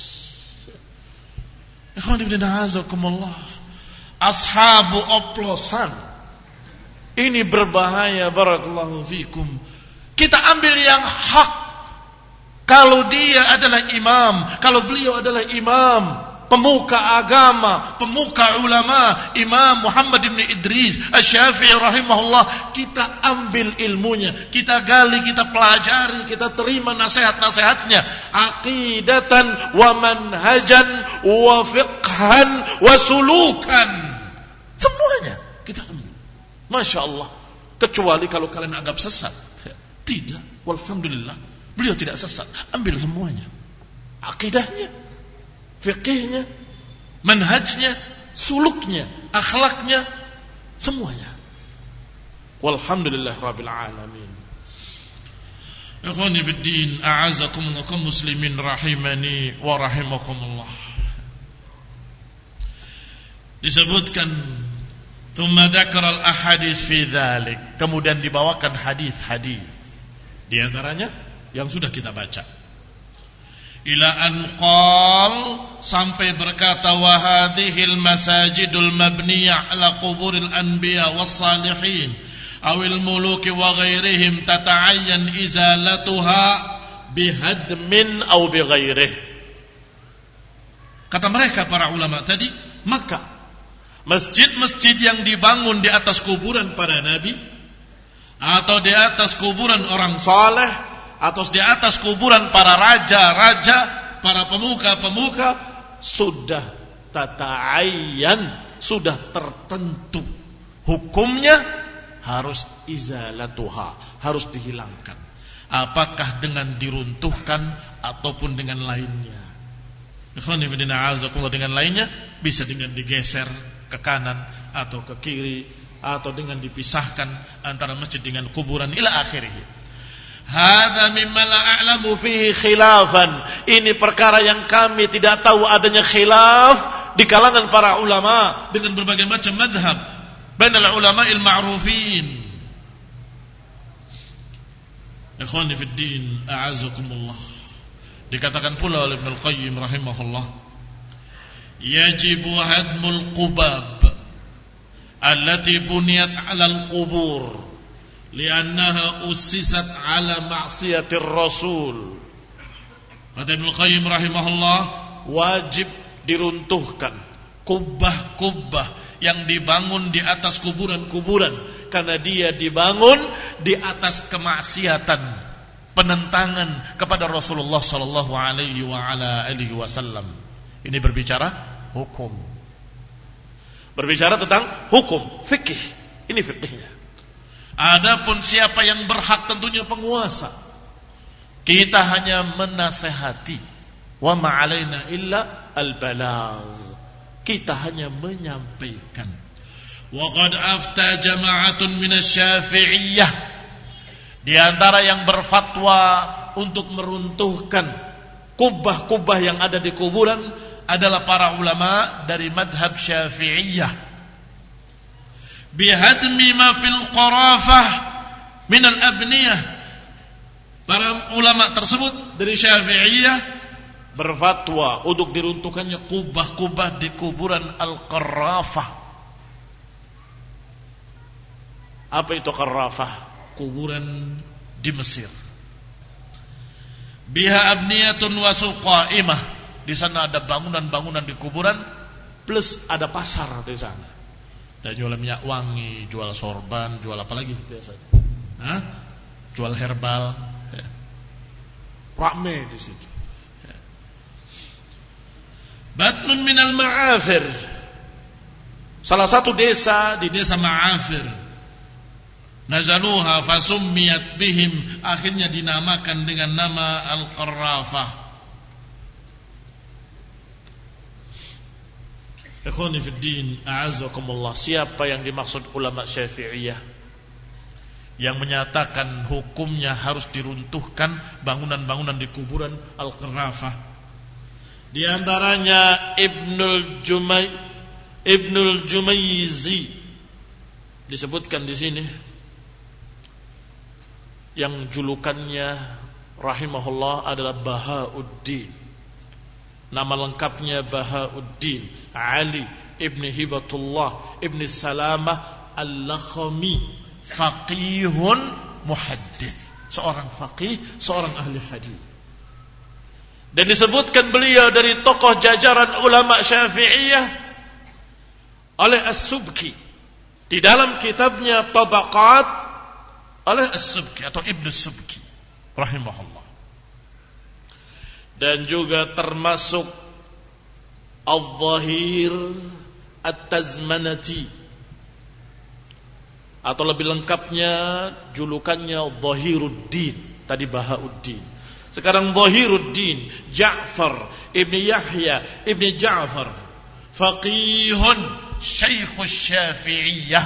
[SPEAKER 2] Ikhwan ibn a'azakumullah, ashabu oplosan ini berbahaya. Barakallahu fikum. Kita ambil yang hak. Kalau dia adalah imam, kalau beliau adalah imam, pemuka agama, pemuka ulama, Imam Muhammad bin Idris Asy-Syafi'i rahimahullah, kita ambil ilmunya, kita gali, kita pelajari, kita terima nasihat-nasihatnya, aqidatan wa manhajan wa fiqhan wa sulukan, semuanya kita ambil. Masya Allah. Kecuali kalau kalian anggap sesat. Tidak, walhamdulillah, beliau tidak sesat. Ambil semuanya, akidahnya, fikihnya, manhajnya, suluknya, akhlaknya, semuanya. Walhamdulillah rabbil alamin. Ikhwani fid din, a'azakumullah, kaum muslimin rahimani wa rahimakumullah. Disebutkan thumma dzakara al-ahadits fi dzalik, kemudian dibawakan hadis-hadis, di antaranya yang sudah kita baca. Ila an qal, sampai berkata, wa hadhil masajidul mabniyah ala quburil anbiya was salihin awil muluki wa ghairihim tata'ayyan izalatuha bihadmin aw bighairih. Kata mereka para ulama tadi, maka masjid-masjid yang dibangun di atas kuburan para nabi, atau di atas kuburan orang saleh, atau di atas kuburan para raja-raja, para pemuka-pemuka, sudah tata'ayyan, sudah tertentu hukumnya, harus izalatuha, harus dihilangkan. Apakah dengan diruntuhkan ataupun dengan lainnya. Ikhwan fillah a'azakumullah, dengan lainnya bisa dengan digeser ke kanan atau ke kiri, atau dengan dipisahkan antara masjid dengan kuburan ila akhirih. Hadza mimma la a'lamu fihi khilafan. Ini perkara yang kami tidak tahu adanya khilaf di kalangan para ulama dengan berbagai macam mazhab bainal ulama'il ma'rufin. Ikhwani fid din, a'azakumullah. Dikatakan pula oleh Ibnu Qayyim rahimahullah, yajibu hadmul qubab allati buniyat 'alal qubur li'annaha ussisat 'ala ma'siyatir rasul. Kata Ibnu Qayyim rahimahullah, wajib diruntuhkan kubah-kubah yang dibangun di atas kuburan-kuburan karena dia dibangun di atas kemaksiatan, penentangan kepada Rasulullah sallallahu alaihi wa ala alihi wasallam. Ini berbicara hukum. Berbicara tentang hukum, fikih. Ini fikihnya. Adapun siapa yang berhak, tentunya penguasa. Kita hanya menasehati. Wa ma'alaina illa al-balagh. Kita hanya menyampaikan. Wa qad afta jama'atun minasy-Syafi'iyah. Di antara yang berfatwa untuk meruntuhkan kubah-kubah yang ada di kuburan adalah para ulama dari madhab Syafi'iyah. Bihadmi ma fil qarafah min al-abniyah. Para ulama tersebut dari Syafi'iyah berfatwa untuk diruntuhkannya kubah-kubah di kuburan al-qarafah. Apa itu qarafah? Kuburan di Mesir. Biha abniyatun wa suqaimah. Di sana ada bangunan-bangunan di kuburan plus ada pasar di sana. Dan jual minyak wangi, jual sorban, jual apa lagi biasanya? Hah? Jual herbal. Ya. Rame di situ. Ya. Batnun minal Ma'afir. Salah satu desa di desa Ma'afir. Nazaluha fasummiyat bihim, akhirnya dinamakan dengan nama Al-Qarrafah. Ikhwani fid din, a'azzakumullah. Siapa yang dimaksud ulama Syafi'iyah yang menyatakan hukumnya harus diruntuhkan bangunan-bangunan di kuburan Al-Qarrafah? Di antaranya Ibnul Jumay Ibnul Jumayzi disebutkan di sini, yang julukannya rahimahullah adalah Bahauddin. Nama lengkapnya Bahauddin Ali ibn Hibatullah ibn Salamah Al-Lakhmi, faqihun muhaddits, seorang faqih, seorang ahli hadis. Dan disebutkan beliau dari tokoh jajaran ulama Syafi'iyah oleh As-Subki di dalam kitabnya Tabaqat oleh As-Subki atau Ibnu Subki rahimahullah. Dan juga termasuk Al-Zahir At-Tazmanati, atau lebih lengkapnya julukannya Zahiruddin, tadi Bahauddin. Sekarang Zahiruddin Ja'far Ibn Yahya Ibn Ja'far, faqihun Syekhus Syafi'iyah.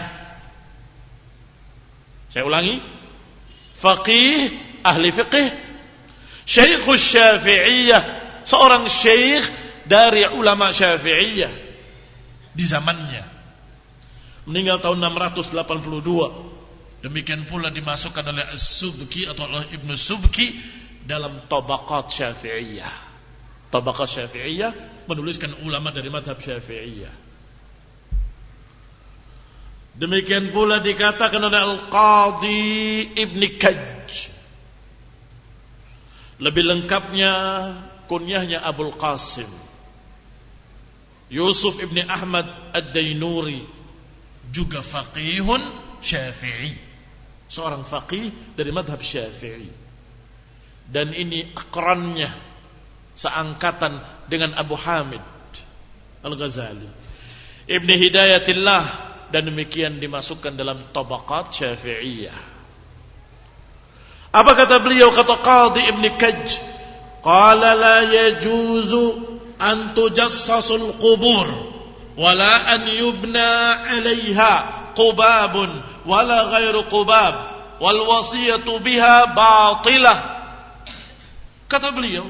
[SPEAKER 2] Saya ulangi, faqih, ahli fiqih, Syekhus Syafi'iyah, seorang syekh dari ulama Syafi'iyah di zamannya. Meninggal tahun enam ratus delapan puluh dua. Demikian pula dimasukkan oleh As-Subki atau oleh Ibnu Subki dalam Tabaqat Syafi'iyah. Tabaqat Syafi'iyah menuliskan ulama dari madhab Syafi'iyah. Demikian pula dikatakan oleh Al-Qadhi Ibn Kaj. Lebih lengkapnya kunyahnya Abul Qasim Yusuf Ibn Ahmad Ad-Dainuri, juga faqihun Syafi'i, seorang faqih dari madhab Syafi'i. Dan ini akrannya, seangkatan dengan Abu Hamid Al-Ghazali, Ibn Hidayatillah, dan demikian dimasukkan dalam Tabaqat Syafi'iyah. Apa kata beliau, kata Qadhi Ibn Kaj, qala la yajuzu an tujassasul qubur wala an yubna 'alayha qubabun wala ghairu qubab wal wasiyatu biha batilah. Kata beliau,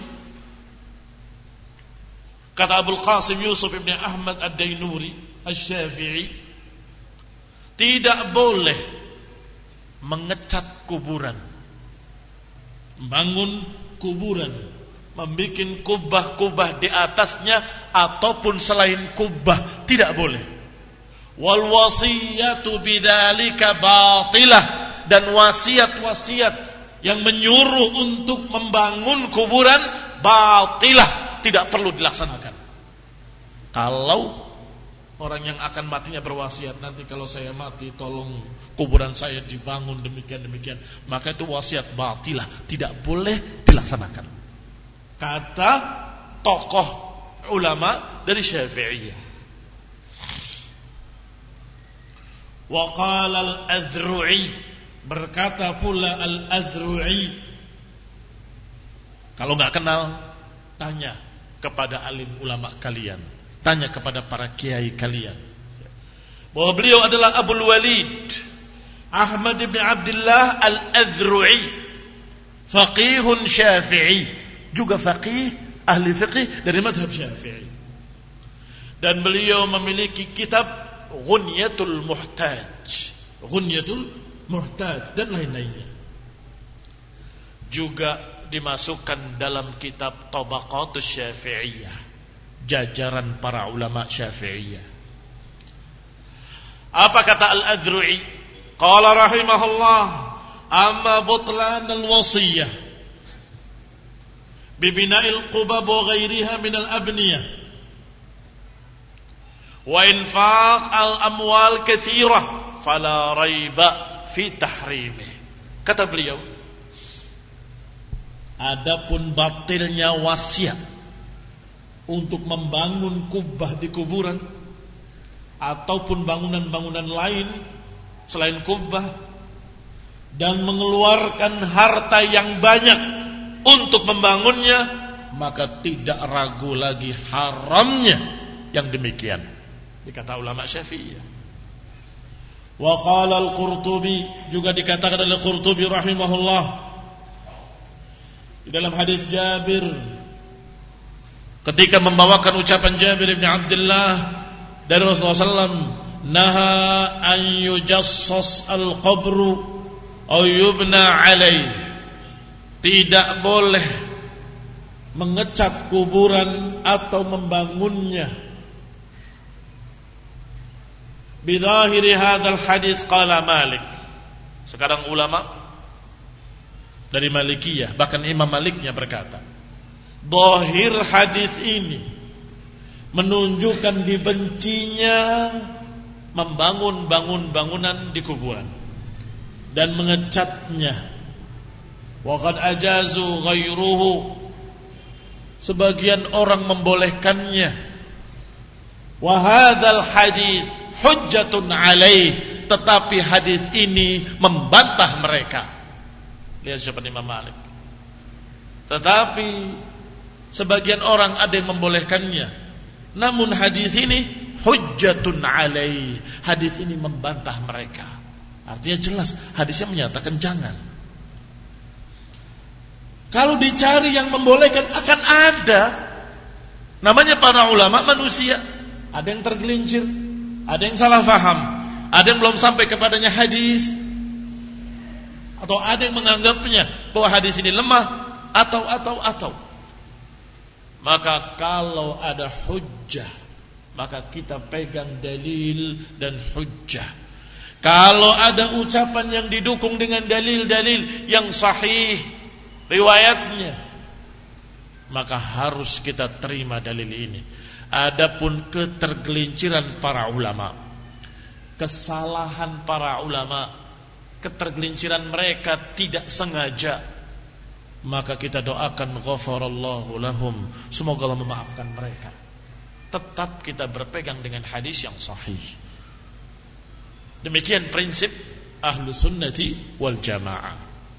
[SPEAKER 2] kata Abul Qasim Yusuf Ibn Ahmad Ad-Dainuri Asy-Syafi'i, tidak boleh mengecat kuburan, bangun kuburan, membikin kubah-kubah di atasnya ataupun selain kubah, tidak boleh. Wal wasiyatu bidzalika batilah, dan wasiat-wasiat yang menyuruh untuk membangun kuburan batilah, tidak perlu dilaksanakan. Kalau orang yang akan matinya berwasiat, nanti kalau saya mati tolong kuburan saya dibangun demikian-demikian, maka itu wasiat batilah, tidak boleh dilaksanakan. Kata tokoh ulama dari Syafi'iyah. Wa qala al-Adhru'i, berkata pula al-Adhru'i, kalau enggak kenal tanya kepada alim ulama kalian, tanya kepada para kiai kalian, bahwa beliau adalah Abul Walid Ahmad bin Abdullah al-Adhru'i, faqihun Syafi'i, juga faqih, ahli fiqih dari mazhab Syafi'i. Dan beliau memiliki kitab Ghunyatul Muhtaj, Ghunyatul Muhtaj dan lain-lainnya. Juga dimasukkan dalam kitab Tabaqatus Syafi'iyah, jajaran para ulama Syafi'iyah. Apa kata Al-Adhru'i? Qala rahimahullah, amma butlan al-wasiyah bibina'il qubab wa ghairiha min al-abniyah wa infaq al-amwal kathirah fala raiba fi tahrimih. Kata beliau, adapun batilnya wasiat untuk membangun kubah di kuburan ataupun bangunan-bangunan lain selain kubah, dan mengeluarkan harta yang banyak untuk membangunnya, maka tidak ragu lagi haramnya yang demikian. Dikata ulama Syafi'iyah. Wa qala al-Qurtubi, juga dikatakan oleh Qurtubi rahimahullah di dalam hadis Jabir, ketika membawakan ucapan Jabir bin Abdullah dari Rasulullah sallallahu alaihi wasallam, naha an yujassas al-qabru aw yubna alaih, tidak boleh mengecat kuburan atau membangunnya. Bidahiri hadzal hadits qala Malik. Sekarang ulama dari Malikiyah, bahkan Imam Maliknya berkata, zahir hadis ini menunjukkan dibencinya membangun bangun-bangunan di kuburan dan mengecatnya. Wa qad ajazu ghairuhu, sebagian orang membolehkannya. Wa hadzal hadits hujjatun alaih, tetapi hadis ini membantah mereka. Lihat siapa Imam Malik. Tetapi sebagian orang ada yang membolehkannya, namun hadis ini hujjatun alaih, hadis ini membantah mereka. Artinya jelas hadisnya menyatakan jangan. Kalau dicari yang membolehkan akan ada. Namanya para ulama manusia, ada yang tergelincir, ada yang salah faham, ada yang belum sampai kepadanya hadis, atau ada yang menganggapnya bahwa hadis ini lemah, atau atau atau. Maka kalau ada hujjah, maka kita pegang dalil dan hujjah. Kalau ada ucapan yang didukung dengan dalil-dalil yang sahih riwayatnya, maka harus kita terima dalil ini. Adapun ketergelinciran para ulama, kesalahan para ulama, ketergelinciran mereka tidak sengaja, maka kita doakan ghafarallahu lahum, semoga Allah memaafkan mereka. Tetap kita berpegang dengan hadis yang sahih. Demikian prinsip ahlu sunnati wal jamaah.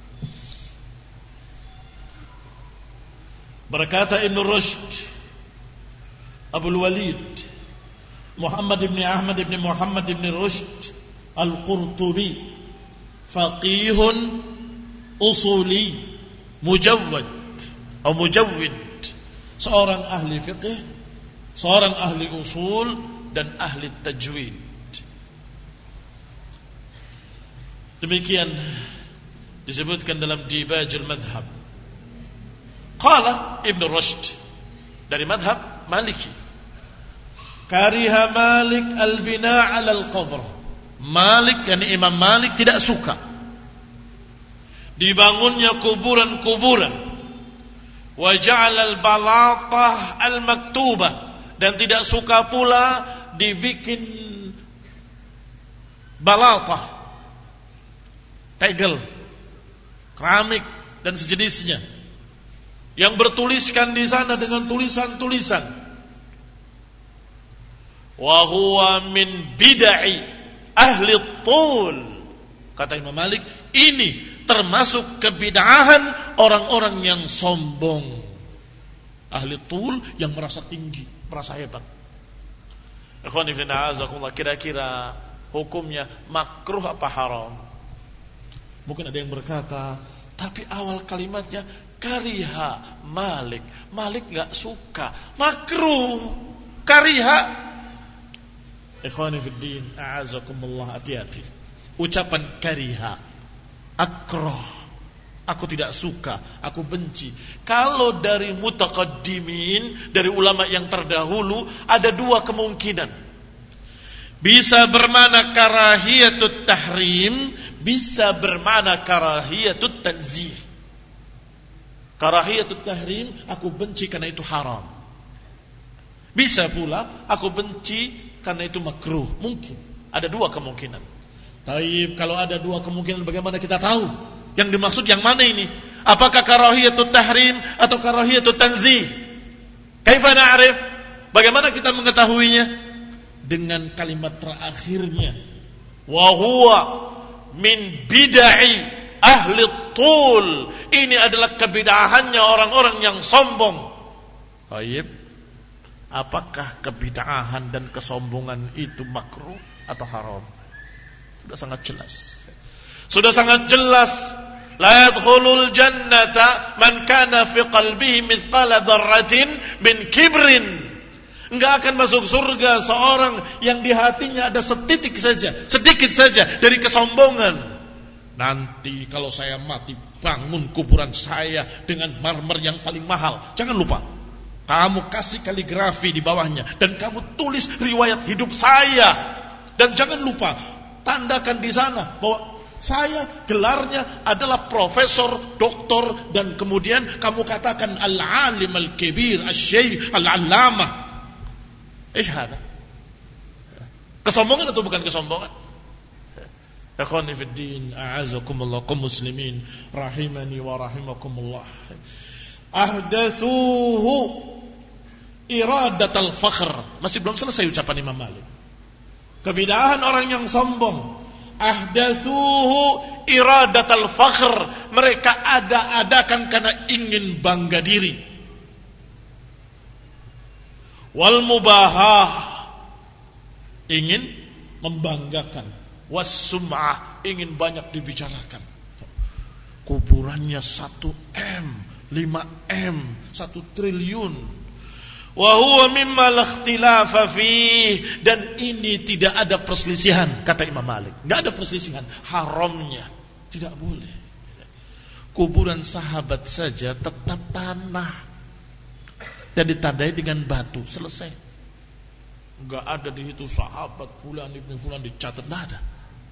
[SPEAKER 2] Berkata Ibn Rushd, Abul Walid Muhammad ibn Ahmad ibn Muhammad ibn Rushd Al-Qurtubi, faqihun usuli mujawwid atau mujawwid, seorang ahli fiqh, seorang ahli usul dan ahli tajwid. Demikian disebutkan dalam Dibajul Madhab. Qala Ibn Rushd dari madhab Maliki, Kariha Malik al-bina' 'ala al-qabr. Malik, yani Imam Malik tidak suka dibangunnya kuburan-kuburan. Wa ja'ala al-balatah al-maktubah, dan tidak suka pula dibikin balatah, tegel, keramik dan sejenisnya yang bertuliskan di sana dengan tulisan-tulisan. Wa huwa min bid'i ahli tul. Kata Imam Malik, ini termasuk kebid'ahan orang-orang yang sombong. Ahli tul yang merasa tinggi, merasa hebat. Ikhwani fi a'azakumullah, kira-kira hukumnya makruh apa haram? Mungkin ada yang berkata, tapi awal kalimatnya kariha Malik. Malik enggak suka. Makruh. Kariha. Ikhwani fid din, a'azakumullah, hati-hati. Ucapan kariha, akrah, aku tidak suka, aku benci. Kalau dari mutaqaddimin, dari ulama yang terdahulu, ada dua kemungkinan. Bisa bermakna karahiyatut tahrim, bisa bermakna karahiyatut tanzih. Karahiyatut tahrim, aku benci karena itu haram. Bisa pula aku benci karena itu makruh. Mungkin ada dua kemungkinan. Taib, kalau ada dua kemungkinan, bagaimana kita tahu yang dimaksud yang mana ini? Apakah karahiyatut tahrim atau karahiyatut tanzih? Kaifa na'rif? Bagaimana kita mengetahuinya? Dengan kalimat terakhirnya, wa huwa min bid'i ahli tul. Ini adalah kebid'ahannya orang-orang yang sombong. Taib, apakah kebid'ahan dan kesombongan itu makruh atau haram? Sudah sangat jelas. Sudah sangat jelas. La yadkhulul jannata man kana fi qalbihi mithqala dzarratin min kibrin. Enggak akan masuk surga seorang yang di hatinya ada setitik saja, sedikit saja dari kesombongan. Nanti kalau saya mati, bangun kuburan saya dengan marmer yang paling mahal. Jangan lupa, kamu kasih kaligrafi di bawahnya dan kamu tulis riwayat hidup saya. Dan jangan lupa tandakan di sana bahwa saya gelarnya adalah profesor, doktor, dan kemudian kamu katakan al-alim al-kibir, al-syekh, al-allamah. Ishada. Kesombongan atau bukan kesombongan? Ikhwani fid din, a'azakumullah, kaum muslimin rahimani wa rahimakumullah. Ahdathuhu iradatal fakhr. Masih belum selesai ucapan Imam Malik. Kebid'ahan orang yang sombong. Ahdathuhu iradatal fakhr. Mereka ada-adakan karena ingin bangga diri. Wal mubahah, ingin membanggakan. Was sum'ah, ingin banyak dibicarakan. Kuburannya satu M, lima M, satu triliun. Wa huwa mimma la ikhtilafa fih, dan ini tidak ada perselisihan, kata Imam Malik. Enggak ada perselisihan, haramnya tidak boleh. Kuburan sahabat saja tetap tanah dan ditandai dengan batu, selesai. Enggak ada di situ sahabat fulan ibn fulan dicatat, enggak ada.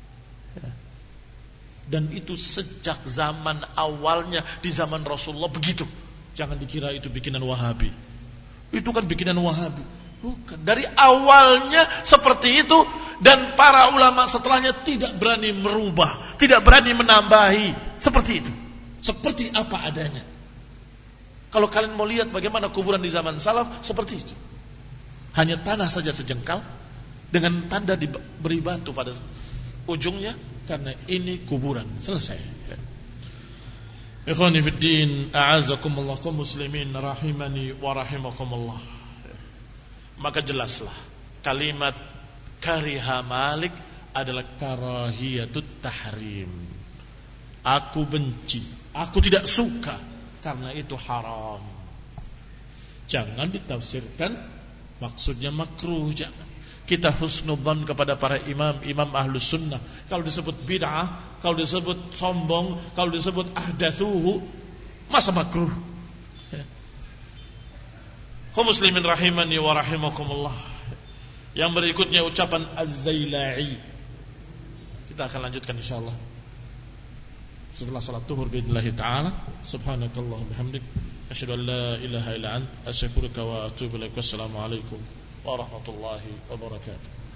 [SPEAKER 2] Dan itu sejak zaman awalnya, di zaman Rasulullah begitu. Jangan dikira itu bikinan Wahabi. Itu kan bikinan Wahabi. Bukan. Dari awalnya seperti itu, dan para ulama setelahnya tidak berani merubah, tidak berani menambahi. Seperti itu. Seperti apa adanya. Kalau kalian mau lihat bagaimana kuburan di zaman salaf, seperti itu. Hanya tanah saja sejengkal dengan tanda diberi batu pada ujungnya, karena ini kuburan. Selesai. Ikhwani fid din, a'azakumullah, kaum muslimin rahimani wa rahimakumullah. Maka jelaslah kalimat kariha Malik adalah karahiyatut tahrim. Aku benci, aku tidak suka, karena itu haram. Jangan ditafsirkan maksudnya makruh, jangan. Kita husnudzan kepada para imam, imam ahlus sunnah. Kalau disebut bid'ah, kalau disebut sombong, kalau disebut ahdathuhu, masa makruh? Kaum muslimin rahimani wa rahimakumullah. Yang berikutnya ucapan Az-Zailai. Kita akan lanjutkan insyaallah setelah salat zuhur باذنillah taala. Subhanakallahumma bihamdik asyhadu an la ilaha illa anta astaghfiruka wa atubu ilaik. Wassalamu alaikum warahmatullahi wabarakatuh.